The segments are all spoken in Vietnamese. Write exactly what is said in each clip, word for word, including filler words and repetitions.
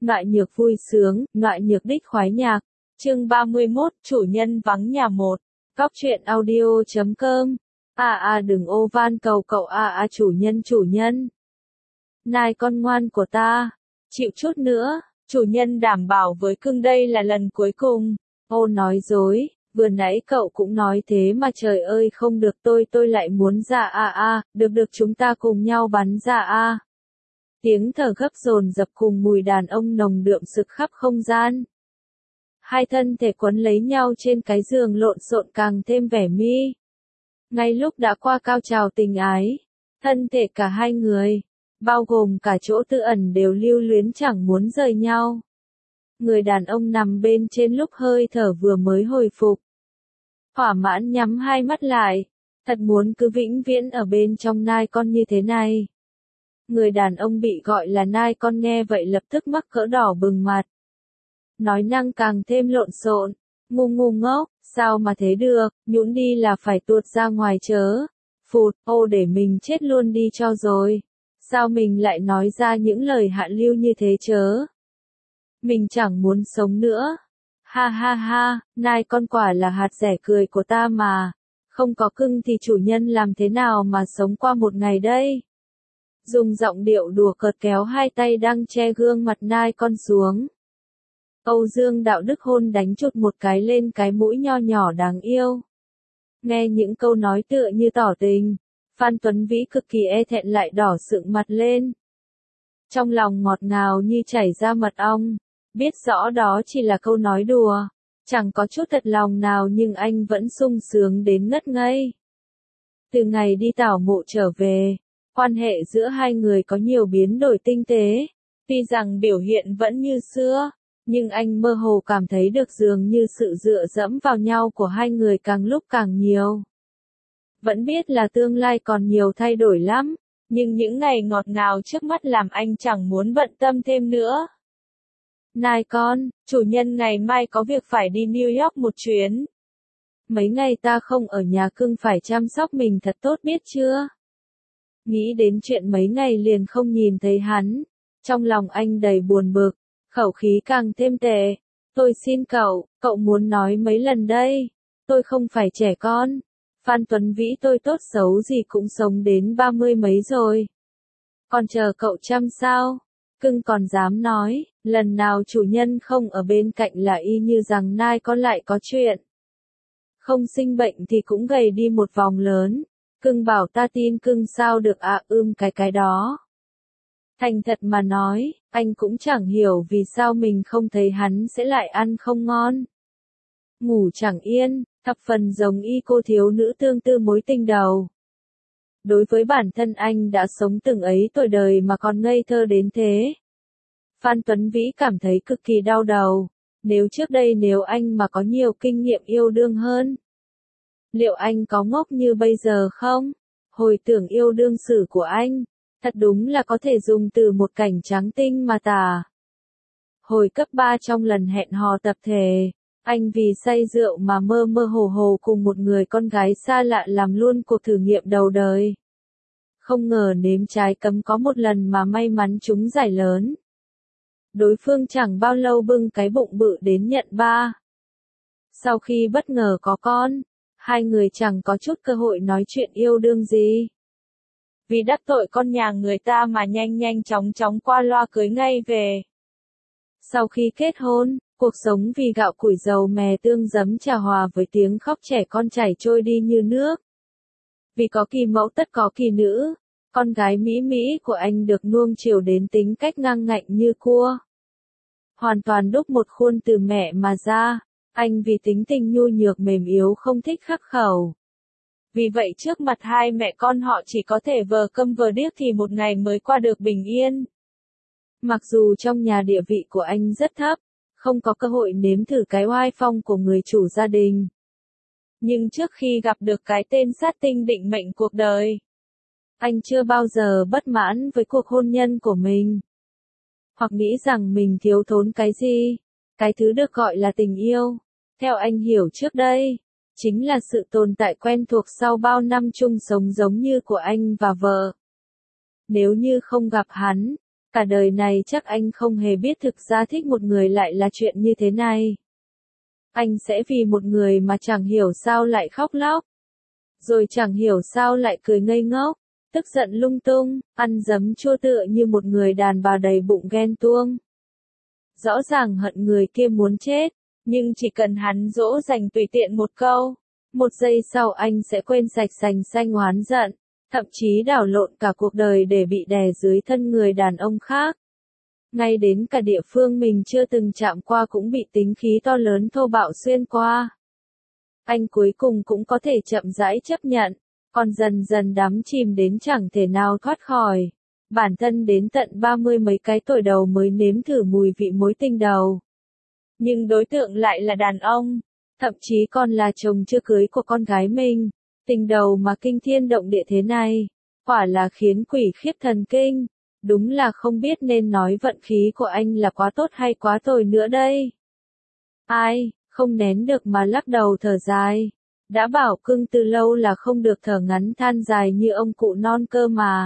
Ngoại nhược vui sướng, ngoại nhược đích khoái nhạc. Chương ba mươi mốt, chủ nhân vắng nhà một. Góc truyện audio chấm com. À à đừng ô van cầu cậu à à chủ nhân chủ nhân. Này con ngoan của ta, chịu chút nữa, chủ nhân đảm bảo với cưng đây là lần cuối cùng. Ô nói dối, vừa nãy cậu cũng nói thế mà trời ơi không được tôi tôi lại muốn ra à à, được được chúng ta cùng nhau bắn ra à. Tiếng thở gấp dồn dập cùng mùi đàn ông nồng đượm sực khắp không gian. Hai thân thể quấn lấy nhau trên cái giường lộn xộn càng thêm vẻ mi. Ngay lúc đã qua cao trào tình ái, thân thể cả hai người, bao gồm cả chỗ tư ẩn đều lưu luyến chẳng muốn rời nhau. Người đàn ông nằm bên trên lúc hơi thở vừa mới hồi phục. Thỏa mãn nhắm hai mắt lại, thật muốn cứ vĩnh viễn ở bên trong nai con như thế này. Người đàn ông bị gọi là nai con nghe vậy lập tức mắc cỡ đỏ bừng mặt. Nói năng càng thêm lộn xộn, ngu ngu ngốc, sao mà thế được, nhũn đi là phải tuột ra ngoài chớ. Phụt, ô để mình chết luôn đi cho rồi. Sao mình lại nói ra những lời hạ lưu như thế chớ? Mình chẳng muốn sống nữa. Ha ha ha, nai con quả là hạt rẻ cười của ta mà. Không có cưng thì chủ nhân làm thế nào mà sống qua một ngày đây? Dùng giọng điệu đùa cợt kéo hai tay đang che gương mặt nai con xuống. Âu Dương đạo đức hôn đánh chụt một cái lên cái mũi nho nhỏ đáng yêu. Nghe những câu nói tựa như tỏ tình, Phan Tuấn Vĩ cực kỳ e thẹn lại đỏ sượng mặt lên. Trong lòng ngọt ngào như chảy ra mật ong, biết rõ đó chỉ là câu nói đùa, chẳng có chút thật lòng nào nhưng anh vẫn sung sướng đến ngất ngây. Từ ngày đi tảo mộ trở về, quan hệ giữa hai người có nhiều biến đổi tinh tế, tuy rằng biểu hiện vẫn như xưa, nhưng anh mơ hồ cảm thấy được dường như sự dựa dẫm vào nhau của hai người càng lúc càng nhiều. Vẫn biết là tương lai còn nhiều thay đổi lắm, nhưng những ngày ngọt ngào trước mắt làm anh chẳng muốn bận tâm thêm nữa. Này con, chủ nhân ngày mai có việc phải đi New York một chuyến. Mấy ngày ta không ở nhà cưng phải chăm sóc mình thật tốt biết chưa? Nghĩ đến chuyện mấy ngày liền không nhìn thấy hắn, trong lòng anh đầy buồn bực, khẩu khí càng thêm tệ. Tôi xin cậu, cậu muốn nói mấy lần đây? Tôi không phải trẻ con. Phan Tuấn Vĩ tôi tốt xấu gì cũng sống đến ba mươi mấy rồi. Còn chờ cậu chăm sao? Cưng còn dám nói, lần nào chủ nhân không ở bên cạnh là y như rằng nai con lại có chuyện. Không sinh bệnh thì cũng gầy đi một vòng lớn. Cưng bảo ta tin cưng sao được ạ à, ưm cái cái đó. Thành thật mà nói, anh cũng chẳng hiểu vì sao mình không thấy hắn sẽ lại ăn không ngon. Ngủ chẳng yên, thập phần giống y cô thiếu nữ tương tư mối tình đầu. Đối với bản thân anh đã sống từng ấy tuổi đời mà còn ngây thơ đến thế. Phan Tuấn Vĩ cảm thấy cực kỳ đau đầu, nếu trước đây nếu anh mà có nhiều kinh nghiệm yêu đương hơn. Liệu anh có ngốc như bây giờ không? Hồi tưởng yêu đương sử của anh, thật đúng là có thể dùng từ một cảnh trắng tinh mà tả. Hồi cấp ba trong lần hẹn hò tập thể, anh vì say rượu mà mơ mơ hồ hồ cùng một người con gái xa lạ làm luôn cuộc thử nghiệm đầu đời. Không ngờ nếm trái cấm có một lần mà may mắn trúng giải lớn. Đối phương chẳng bao lâu bưng cái bụng bự đến nhận ba. Sau khi bất ngờ có con, hai người chẳng có chút cơ hội nói chuyện yêu đương gì. Vì đắc tội con nhà người ta mà nhanh nhanh chóng chóng qua loa cưới ngay về. Sau khi kết hôn, cuộc sống vì gạo củi dầu mè tương giấm trà hòa với tiếng khóc trẻ con chảy trôi đi như nước. Vì có kỳ mẫu tất có kỳ nữ, con gái mỹ mỹ của anh được nuông chiều đến tính cách ngang ngạnh như cua. Hoàn toàn đúc một khuôn từ mẹ mà ra, anh vì tính tình nhu nhược mềm yếu không thích khắc khẩu. Vì vậy trước mặt hai mẹ con họ chỉ có thể vờ câm vờ điếc thì một ngày mới qua được bình yên. Mặc dù trong nhà địa vị của anh rất thấp, không có cơ hội nếm thử cái oai phong của người chủ gia đình. Nhưng trước khi gặp được cái tên sát tinh định mệnh cuộc đời, anh chưa bao giờ bất mãn với cuộc hôn nhân của mình. Hoặc nghĩ rằng mình thiếu thốn cái gì, cái thứ được gọi là tình yêu, theo anh hiểu trước đây, chính là sự tồn tại quen thuộc sau bao năm chung sống giống như của anh và vợ. Nếu như không gặp hắn, Cả đời này chắc anh không hề biết thực ra thích một người lại là chuyện như thế này. Anh sẽ vì một người mà chẳng hiểu sao lại khóc lóc. Rồi chẳng hiểu sao lại cười ngây ngốc, tức giận lung tung, ăn dấm chua tựa như một người đàn bà đầy bụng ghen tuông. Rõ ràng hận người kia muốn chết, nhưng chỉ cần hắn dỗ dành tùy tiện một câu, một giây sau anh sẽ quên sạch sành xanh oán giận, thậm chí đảo lộn cả cuộc đời để bị đè dưới thân người đàn ông khác. Ngay đến cả địa phương mình chưa từng chạm qua cũng bị tính khí to lớn thô bạo xuyên qua. Anh cuối cùng cũng có thể chậm rãi chấp nhận, còn dần dần đắm chìm đến chẳng thể nào thoát khỏi. Bản thân đến tận ba mươi mấy cái tuổi đầu mới nếm thử mùi vị mối tình đầu. Nhưng đối tượng lại là đàn ông, thậm chí còn là chồng chưa cưới của con gái mình. Tình đầu mà kinh thiên động địa thế này, quả là khiến quỷ khiếp thần kinh. Đúng là không biết nên nói vận khí của anh là quá tốt hay quá tồi nữa đây. Ai, không nén được mà lắc đầu thở dài. Đã bảo cưng từ lâu là không được thở ngắn than dài như ông cụ non cơ mà.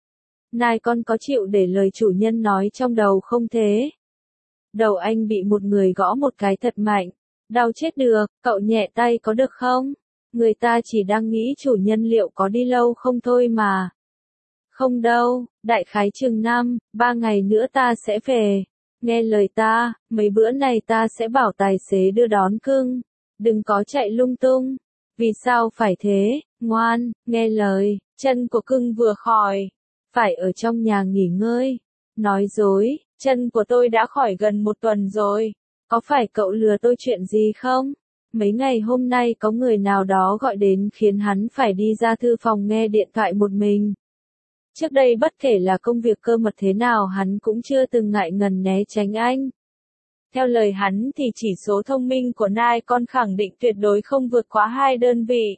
Này con có chịu để lời chủ nhân nói trong đầu không thế? Đầu anh bị một người gõ một cái thật mạnh. Đau chết được, cậu nhẹ tay có được không? Người ta chỉ đang nghĩ chủ nhân liệu có đi lâu không thôi mà. Không đâu, đại khái chừng năm, ba ngày nữa ta sẽ về. Nghe lời ta, mấy bữa này ta sẽ bảo tài xế đưa đón cưng. Đừng có chạy lung tung. Vì sao phải thế, ngoan, nghe lời, chân của cưng vừa khỏi. Phải ở trong nhà nghỉ ngơi. Nói dối, chân của tôi đã khỏi gần một tuần rồi. Có phải cậu lừa tôi chuyện gì không? Mấy ngày hôm nay có người nào đó gọi đến khiến hắn phải đi ra thư phòng nghe điện thoại một mình. Trước đây bất kể là công việc cơ mật thế nào hắn cũng chưa từng ngại ngần né tránh anh. Theo lời hắn thì chỉ số thông minh của Nai con khẳng định tuyệt đối không vượt quá hai đơn vị.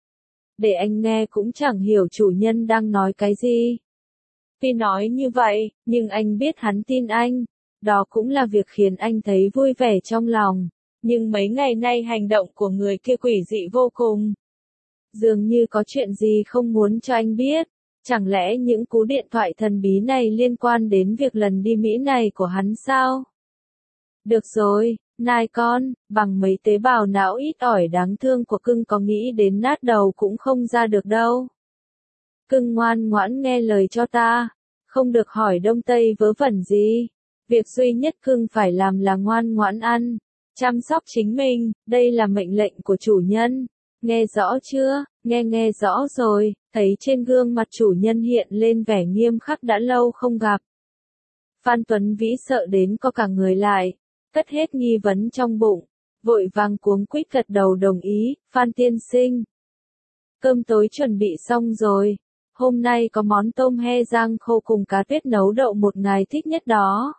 Để anh nghe cũng chẳng hiểu chủ nhân đang nói cái gì. Tuy nói như vậy, nhưng anh biết hắn tin anh. Đó cũng là việc khiến anh thấy vui vẻ trong lòng. Nhưng mấy ngày nay hành động của người kia quỷ dị vô cùng. Dường như có chuyện gì không muốn cho anh biết. Chẳng lẽ những cú điện thoại thần bí này liên quan đến việc lần đi Mỹ này của hắn sao? Được rồi, Nai con, bằng mấy tế bào não ít ỏi đáng thương của cưng có nghĩ đến nát đầu cũng không ra được đâu. Cưng ngoan ngoãn nghe lời cho ta, không được hỏi đông tây vớ vẩn gì. Việc duy nhất cưng phải làm là ngoan ngoãn ăn, chăm sóc chính mình, đây là mệnh lệnh của chủ nhân. Nghe rõ chưa? Nghe nghe rõ rồi, thấy trên gương mặt chủ nhân hiện lên vẻ nghiêm khắc đã lâu không gặp. Phan Tuấn Vĩ sợ đến co cả người lại, cất hết nghi vấn trong bụng, vội vàng cuống quýt gật đầu đồng ý, Phan tiên sinh. Cơm tối chuẩn bị xong rồi, hôm nay có món tôm he rang khô cùng cá tuyết nấu đậu một ngài thích nhất đó.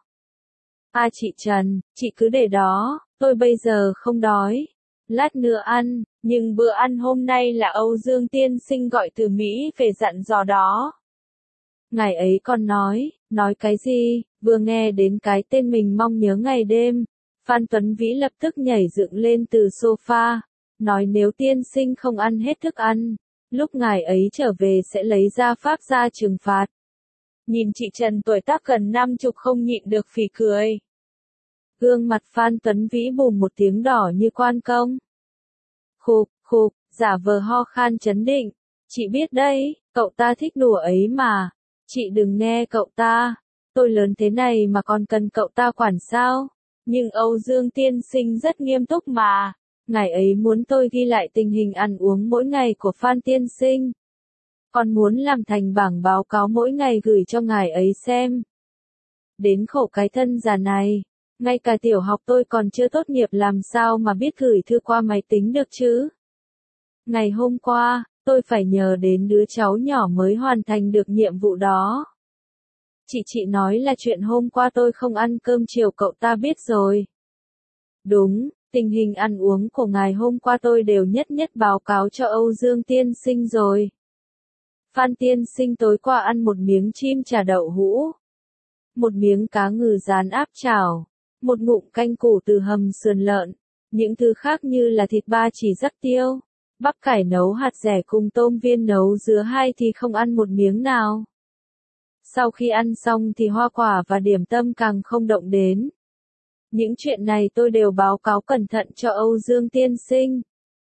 À chị Trần, chị cứ để đó, tôi bây giờ không đói. Lát nữa ăn, nhưng bữa ăn hôm nay là Âu Dương tiên sinh gọi từ Mỹ về dặn dò đó. Ngày ấy còn nói, nói cái gì, vừa nghe đến cái tên mình mong nhớ ngày đêm. Phan Tuấn Vĩ lập tức nhảy dựng lên từ sofa, nói nếu tiên sinh không ăn hết thức ăn, lúc ngài ấy trở về sẽ lấy ra pháp ra trừng phạt. Nhìn chị Trần tuổi tác gần năm chục không nhịn được phì cười. Gương mặt Phan Tuấn Vĩ bùm một tiếng đỏ như quan công. Khục, khục, giả vờ ho khan chấn định. Chị biết đấy, cậu ta thích đùa ấy mà. Chị đừng nghe cậu ta. Tôi lớn thế này mà còn cần cậu ta quản sao? Nhưng Âu Dương tiên sinh rất nghiêm túc mà. Ngài ấy muốn tôi ghi lại tình hình ăn uống mỗi ngày của Phan tiên sinh. Còn muốn làm thành bảng báo cáo mỗi ngày gửi cho ngài ấy xem. Đến khổ cái thân già này. Ngay cả tiểu học tôi còn chưa tốt nghiệp làm sao mà biết gửi thư qua máy tính được chứ? Ngày hôm qua, tôi phải nhờ đến đứa cháu nhỏ mới hoàn thành được nhiệm vụ đó. Chị chị nói là chuyện hôm qua tôi không ăn cơm chiều cậu ta biết rồi. Đúng, tình hình ăn uống của ngày hôm qua tôi đều nhất nhất báo cáo cho Âu Dương tiên sinh rồi. Phan tiên sinh tối qua ăn một miếng chim chả đậu hũ. Một miếng cá ngừ rán áp chảo. Một ngụm canh củ từ hầm sườn lợn, những thứ khác như là thịt ba chỉ rắc tiêu, bắp cải nấu hạt dẻ cùng tôm viên nấu dứa hai thì không ăn một miếng nào. Sau khi ăn xong thì hoa quả và điểm tâm càng không động đến. Những chuyện này tôi đều báo cáo cẩn thận cho Âu Dương tiên sinh.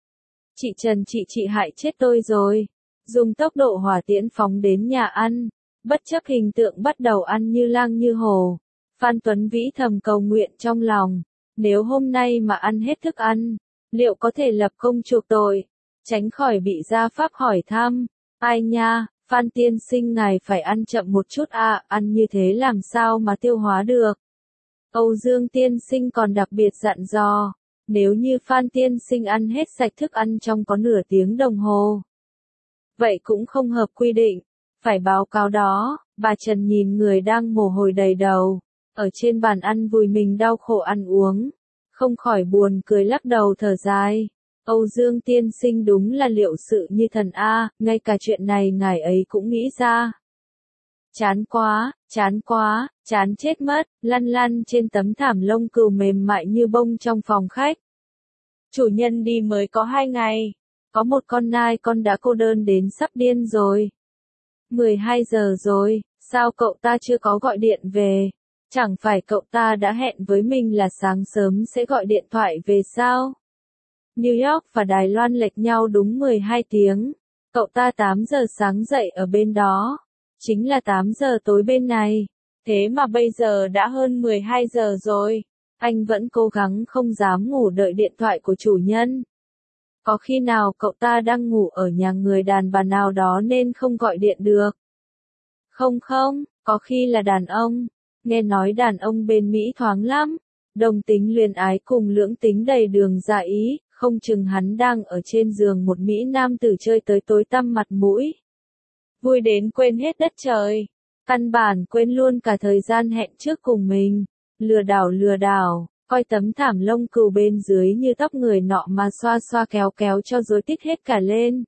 Chị Trần chị chị hại chết tôi rồi. Dùng tốc độ hỏa tiễn phóng đến nhà ăn, bất chấp hình tượng bắt đầu ăn như lang như hổ. Phan Tuấn Vĩ thầm cầu nguyện trong lòng, nếu hôm nay mà ăn hết thức ăn, liệu có thể lập công chuộc tội, tránh khỏi bị gia pháp hỏi thăm. Ai nha, Phan tiên sinh ngài phải ăn chậm một chút à, ăn như thế làm sao mà tiêu hóa được. Âu Dương tiên sinh còn đặc biệt dặn dò, nếu như Phan tiên sinh ăn hết sạch thức ăn trong có nửa tiếng đồng hồ, vậy cũng không hợp quy định, phải báo cáo đó. Bà Trần nhìn người đang mồ hôi đầy đầu, ở trên bàn ăn vùi mình đau khổ ăn uống, không khỏi buồn cười lắc đầu thở dài. Âu Dương tiên sinh đúng là liệu sự như thần a, ngay cả chuyện này ngài ấy cũng nghĩ ra. Chán quá, chán quá, chán chết mất, lăn lăn trên tấm thảm lông cừu mềm mại như bông trong phòng khách. Chủ nhân đi mới có hai ngày, có một con nai con đã cô đơn đến sắp điên rồi. mười hai giờ rồi, sao cậu ta chưa có gọi điện về? Chẳng phải cậu ta đã hẹn với mình là sáng sớm sẽ gọi điện thoại về sao? New York và Đài Loan lệch nhau đúng mười hai tiếng. Cậu ta tám giờ sáng dậy ở bên đó, chính là tám giờ tối bên này. Thế mà bây giờ đã hơn mười hai giờ rồi, anh vẫn cố gắng không dám ngủ đợi điện thoại của chủ nhân. Có khi nào cậu ta đang ngủ ở nhà người đàn bà nào đó nên không gọi điện được? Không không, có khi là đàn ông. Nghe nói đàn ông bên Mỹ thoáng lắm, đồng tính luyến ái cùng lưỡng tính đầy đường dạ ý, không chừng hắn đang ở trên giường một Mỹ nam tử chơi tới tối tăm mặt mũi. Vui đến quên hết đất trời, căn bản quên luôn cả thời gian hẹn trước cùng mình, lừa đảo lừa đảo, coi tấm thảm lông cừu bên dưới như tóc người nọ mà xoa xoa kéo kéo cho rối tít hết cả lên.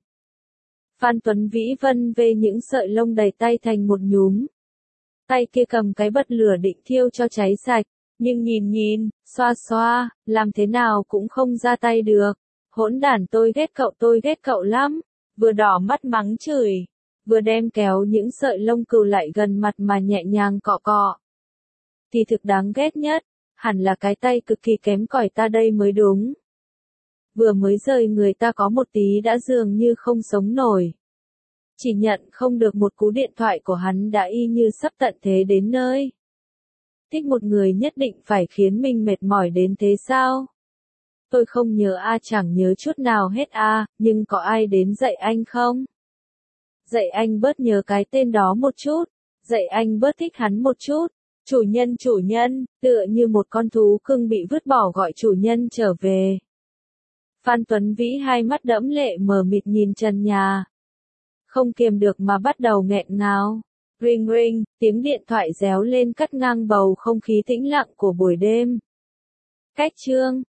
Phan Tuấn Vĩ vân về những sợi lông đầy tay thành một nhúm. Tay kia cầm cái bật lửa định thiêu cho cháy sạch, nhưng nhìn nhìn, xoa xoa, làm thế nào cũng không ra tay được. Hỗn đản tôi ghét cậu tôi ghét cậu lắm, vừa đỏ mắt mắng chửi, vừa đem kéo những sợi lông cừu lại gần mặt mà nhẹ nhàng cọ cọ. Thì thực đáng ghét nhất, hẳn là cái tay cực kỳ kém cỏi ta đây mới đúng. Vừa mới rời người ta có một tí đã dường như không sống nổi. Chỉ nhận không được một cú điện thoại của hắn đã y như sắp tận thế đến nơi. Thích một người nhất định phải khiến mình mệt mỏi đến thế sao? Tôi không nhớ a chẳng nhớ chút nào hết a, nhưng có ai đến dạy anh không? Dạy anh bớt nhớ cái tên đó một chút, dạy anh bớt thích hắn một chút. Chủ nhân chủ nhân, tựa như một con thú cưng bị vứt bỏ gọi chủ nhân trở về. Phan Tuấn Vĩ hai mắt đẫm lệ mờ mịt nhìn trần nhà. Không kiềm được mà bắt đầu nghẹn ngào. Ring ring, tiếng điện thoại réo lên cắt ngang bầu không khí tĩnh lặng của buổi đêm. Cách chương